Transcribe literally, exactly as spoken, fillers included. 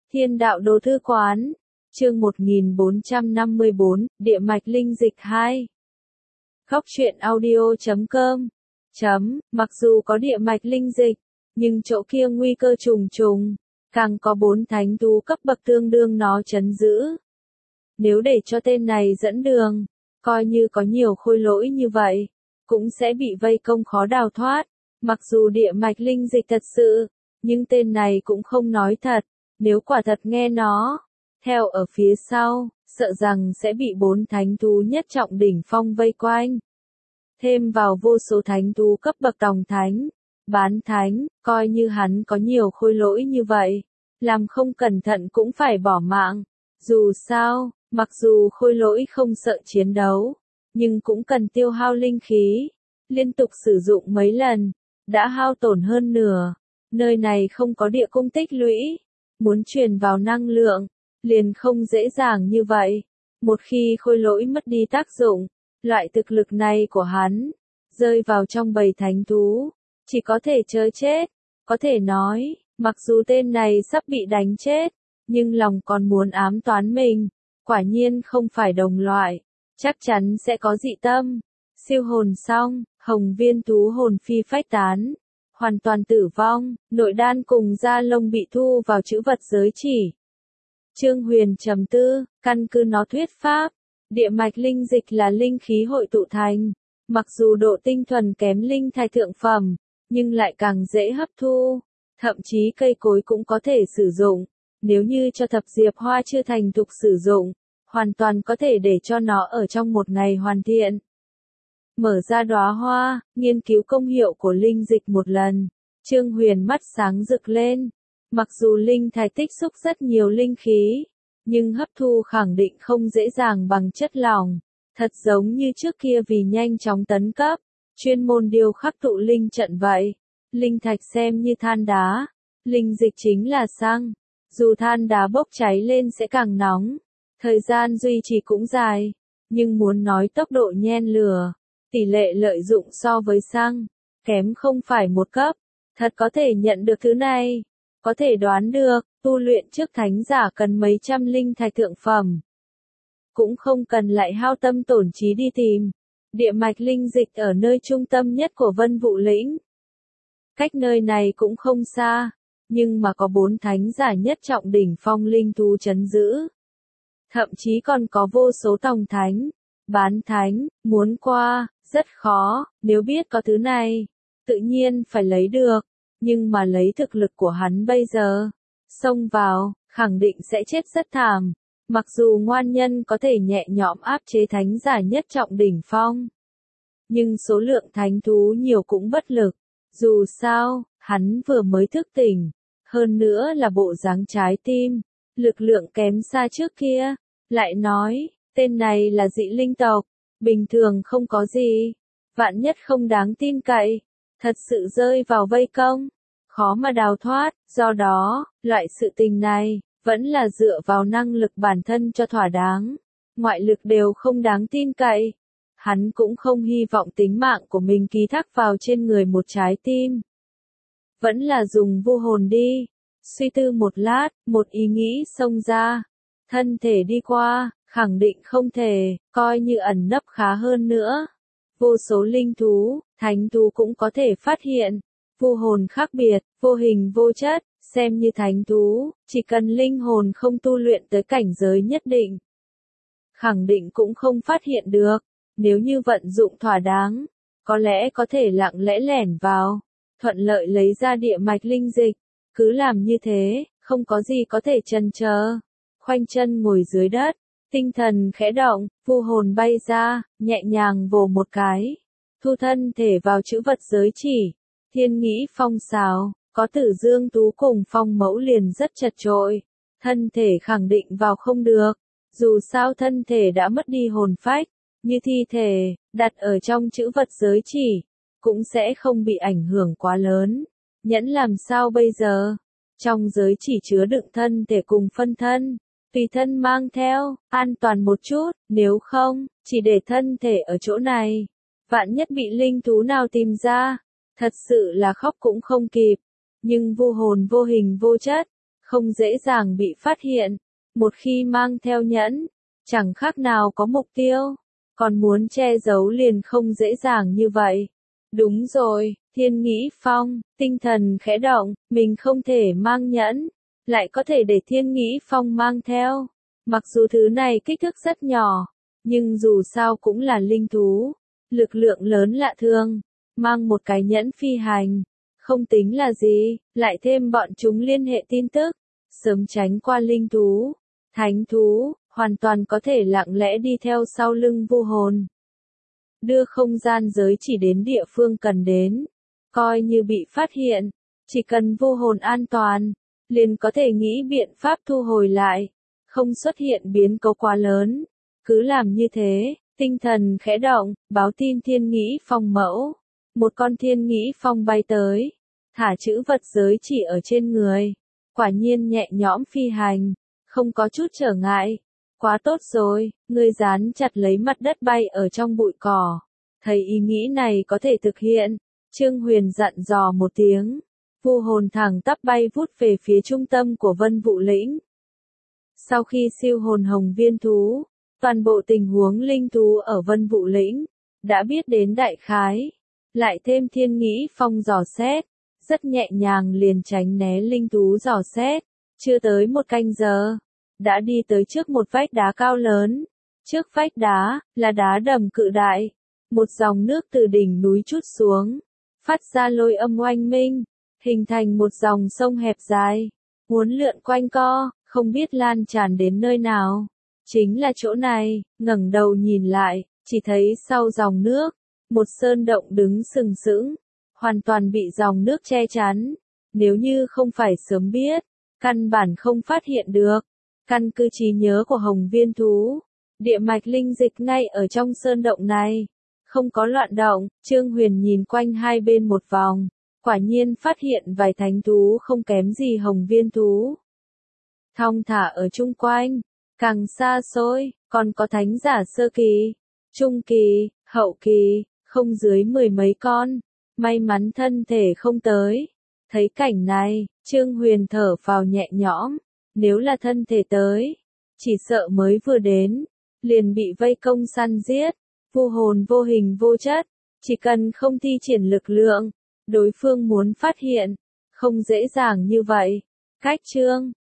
Thiên đạo đồ thư quán, chương một nghìn bốn trăm năm mươi bốn, địa mạch linh dịch hai. Khóc chuyện audio chấm com chấm, mặc dù có địa mạch linh dịch, nhưng chỗ kia nguy cơ trùng trùng, càng có bốn thánh thú cấp bậc tương đương nó trấn giữ. Nếu để cho tên này dẫn đường, coi như có nhiều khôi lỗi như vậy, cũng sẽ bị vây công khó đào thoát. Mặc dù địa mạch linh dịch thật sự, nhưng tên này cũng không nói thật, nếu quả thật nghe nó theo ở phía sau, sợ rằng sẽ bị bốn thánh thú nhất trọng đỉnh phong vây quanh. Thêm vào vô số thánh thú cấp bậc tòng thánh, bán thánh, coi như hắn có nhiều khôi lỗi như vậy, làm không cẩn thận cũng phải bỏ mạng. Dù sao, mặc dù khôi lỗi không sợ chiến đấu, nhưng cũng cần tiêu hao linh khí, liên tục sử dụng mấy lần, đã hao tổn hơn nửa. Nơi này không có địa cung tích lũy, muốn truyền vào năng lượng, liền không dễ dàng như vậy. Một khi khôi lỗi mất đi tác dụng, loại thực lực này của hắn, rơi vào trong bầy thánh thú, chỉ có thể chớ chết. Có thể nói, mặc dù tên này sắp bị đánh chết, nhưng lòng còn muốn ám toán mình. Quả nhiên không phải đồng loại, chắc chắn sẽ có dị tâm. Siêu hồn xong, hồng viên thú hồn phi phách tán, hoàn toàn tử vong, nội đan cùng da lông bị thu vào trữ vật giới chỉ. Trương Huyền trầm tư, căn cứ nó thuyết pháp, địa mạch linh dịch là linh khí hội tụ thành, mặc dù độ tinh thuần kém linh thạch thượng phẩm, nhưng lại càng dễ hấp thu, thậm chí cây cối cũng có thể sử dụng. Nếu như cho thập diệp hoa chưa thành thục sử dụng, hoàn toàn có thể để cho nó ở trong một ngày hoàn thiện. Mở ra đóa hoa, nghiên cứu công hiệu của linh dịch một lần, Trương Huyền mắt sáng rực lên. Mặc dù linh thạch tích xúc rất nhiều linh khí, nhưng hấp thu khẳng định không dễ dàng bằng chất lỏng. Thật giống như trước kia vì nhanh chóng tấn cấp, chuyên môn điêu khắc tụ linh trận vậy. Linh thạch xem như than đá, linh dịch chính là xăng. Dù than đá bốc cháy lên sẽ càng nóng, thời gian duy trì cũng dài, nhưng muốn nói tốc độ nhen lửa, tỷ lệ lợi dụng so với xăng, kém không phải một cấp. Thật có thể nhận được thứ này, có thể đoán được, tu luyện trước thánh giả cần mấy trăm linh thạch thượng phẩm. Cũng không cần lại hao tâm tổn trí đi tìm. Địa mạch linh dịch ở nơi trung tâm nhất của Vân Vụ Lĩnh. Cách nơi này cũng không xa, nhưng mà có bốn thánh giả nhất trọng đỉnh phong linh thú trấn giữ. Thậm chí còn có vô số tòng thánh, bán thánh, muốn qua, rất khó. Nếu biết có thứ này, tự nhiên phải lấy được. Nhưng mà lấy thực lực của hắn bây giờ, xông vào, khẳng định sẽ chết rất thảm. Mặc dù ngoan nhân có thể nhẹ nhõm áp chế thánh giả nhất trọng đỉnh phong, nhưng số lượng thánh thú nhiều cũng bất lực. Dù sao, hắn vừa mới thức tỉnh, hơn nữa là bộ dáng trái tim, lực lượng kém xa trước kia. Lại nói, tên này là dị linh tộc, bình thường không có gì, vạn nhất không đáng tin cậy, thật sự rơi vào vây công, khó mà đào thoát. Do đó, loại sự tình này, vẫn là dựa vào năng lực bản thân cho thỏa đáng, ngoại lực đều không đáng tin cậy. Hắn cũng không hy vọng tính mạng của mình ký thác vào trên người một trái tim. Vẫn là dùng vô hồn đi. Suy tư một lát, một ý nghĩ xông ra. Thân thể đi qua, khẳng định không thể, coi như ẩn nấp khá hơn nữa. Vô số linh thú, thánh thú cũng có thể phát hiện. Vô hồn khác biệt, vô hình vô chất, xem như thánh thú, chỉ cần linh hồn không tu luyện tới cảnh giới nhất định, khẳng định cũng không phát hiện được. Nếu như vận dụng thỏa đáng, có lẽ có thể lặng lẽ lẻn vào, thuận lợi lấy ra địa mạch linh dịch. Cứ làm như thế, không có gì có thể chần chờ. Khoanh chân ngồi dưới đất, tinh thần khẽ động, vô hồn bay ra, nhẹ nhàng vồ một cái, thu thân thể vào trữ vật giới chỉ. Thiên nghĩ phong xào, có Tử Dương Tú cùng Phong Mẫu liền rất chật chội, thân thể khẳng định vào không được. Dù sao thân thể đã mất đi hồn phách, như thi thể, đặt ở trong trữ vật giới chỉ, cũng sẽ không bị ảnh hưởng quá lớn. Nhẫn làm sao bây giờ? Trong giới chỉ chứa đựng thân thể cùng phân thân, tùy thân mang theo, an toàn một chút, nếu không, chỉ để thân thể ở chỗ này. Vạn nhất bị linh thú nào tìm ra, thật sự là khóc cũng không kịp. Nhưng vô hồn vô hình vô chất, không dễ dàng bị phát hiện. Một khi mang theo nhẫn, chẳng khác nào có mục tiêu, còn muốn che giấu liền không dễ dàng như vậy. Đúng rồi, Thiên Nghĩ Phong, tinh thần khẽ động, mình không thể mang nhẫn, lại có thể để Thiên Nghĩ Phong mang theo. Mặc dù thứ này kích thước rất nhỏ, nhưng dù sao cũng là linh thú, lực lượng lớn lạ thường, mang một cái nhẫn phi hành, không tính là gì, lại thêm bọn chúng liên hệ tin tức, sớm tránh qua linh thú, thánh thú, hoàn toàn có thể lặng lẽ đi theo sau lưng vu hồn. Đưa không gian giới chỉ đến địa phương cần đến, coi như bị phát hiện, chỉ cần vu hồn an toàn, liền có thể nghĩ biện pháp thu hồi lại, không xuất hiện biến cố quá lớn. Cứ làm như thế, tinh thần khẽ động, báo tin Thiên Nghĩ Phong mẫu. Một con Thiên Nghĩ Phong bay tới, thả chữ vật giới chỉ ở trên người. Quả nhiên nhẹ nhõm phi hành, không có chút trở ngại. Quá tốt rồi, người dán chặt lấy mặt đất bay ở trong bụi cỏ. Thấy ý nghĩ này có thể thực hiện, Trương Huyền dặn dò một tiếng. Vu hồn thẳng tắp bay vút về phía trung tâm của Vân Vũ Lĩnh. Sau khi siêu hồn hồng viên thú, toàn bộ tình huống linh thú ở Vân Vũ Lĩnh đã biết đến đại khái, lại thêm Thiên Nghĩ Phong dò xét, rất nhẹ nhàng liền tránh né linh thú dò xét, chưa tới một canh giờ, đã đi tới trước một vách đá cao lớn. Trước vách đá là đá đầm cự đại, một dòng nước từ đỉnh núi trút xuống, phát ra lôi âm oanh minh, hình thành một dòng sông hẹp dài, uốn lượn quanh co, không biết lan tràn đến nơi nào. Chính là chỗ này, ngẩng đầu nhìn lại, chỉ thấy sau dòng nước, một sơn động đứng sừng sững, hoàn toàn bị dòng nước che chắn. Nếu như không phải sớm biết, căn bản không phát hiện được. Căn cứ trí nhớ của hồng viên thú, địa mạch linh dịch ngay ở trong sơn động này, không có loạn động. Trương Huyền nhìn quanh hai bên một vòng, quả nhiên phát hiện vài thánh thú không kém gì hồng viên thú. Thong thả ở chung quanh, càng xa xôi, còn có thánh giả sơ kỳ, trung kỳ, hậu kỳ, không dưới mười mấy con, may mắn thân thể không tới. Thấy cảnh này, Trương Huyền thở phào nhẹ nhõm, nếu là thân thể tới, chỉ sợ mới vừa đến, liền bị vây công săn giết. Vu hồn vô hình vô chất, chỉ cần không thi triển lực lượng, đối phương muốn phát hiện, không dễ dàng như vậy. Cách chương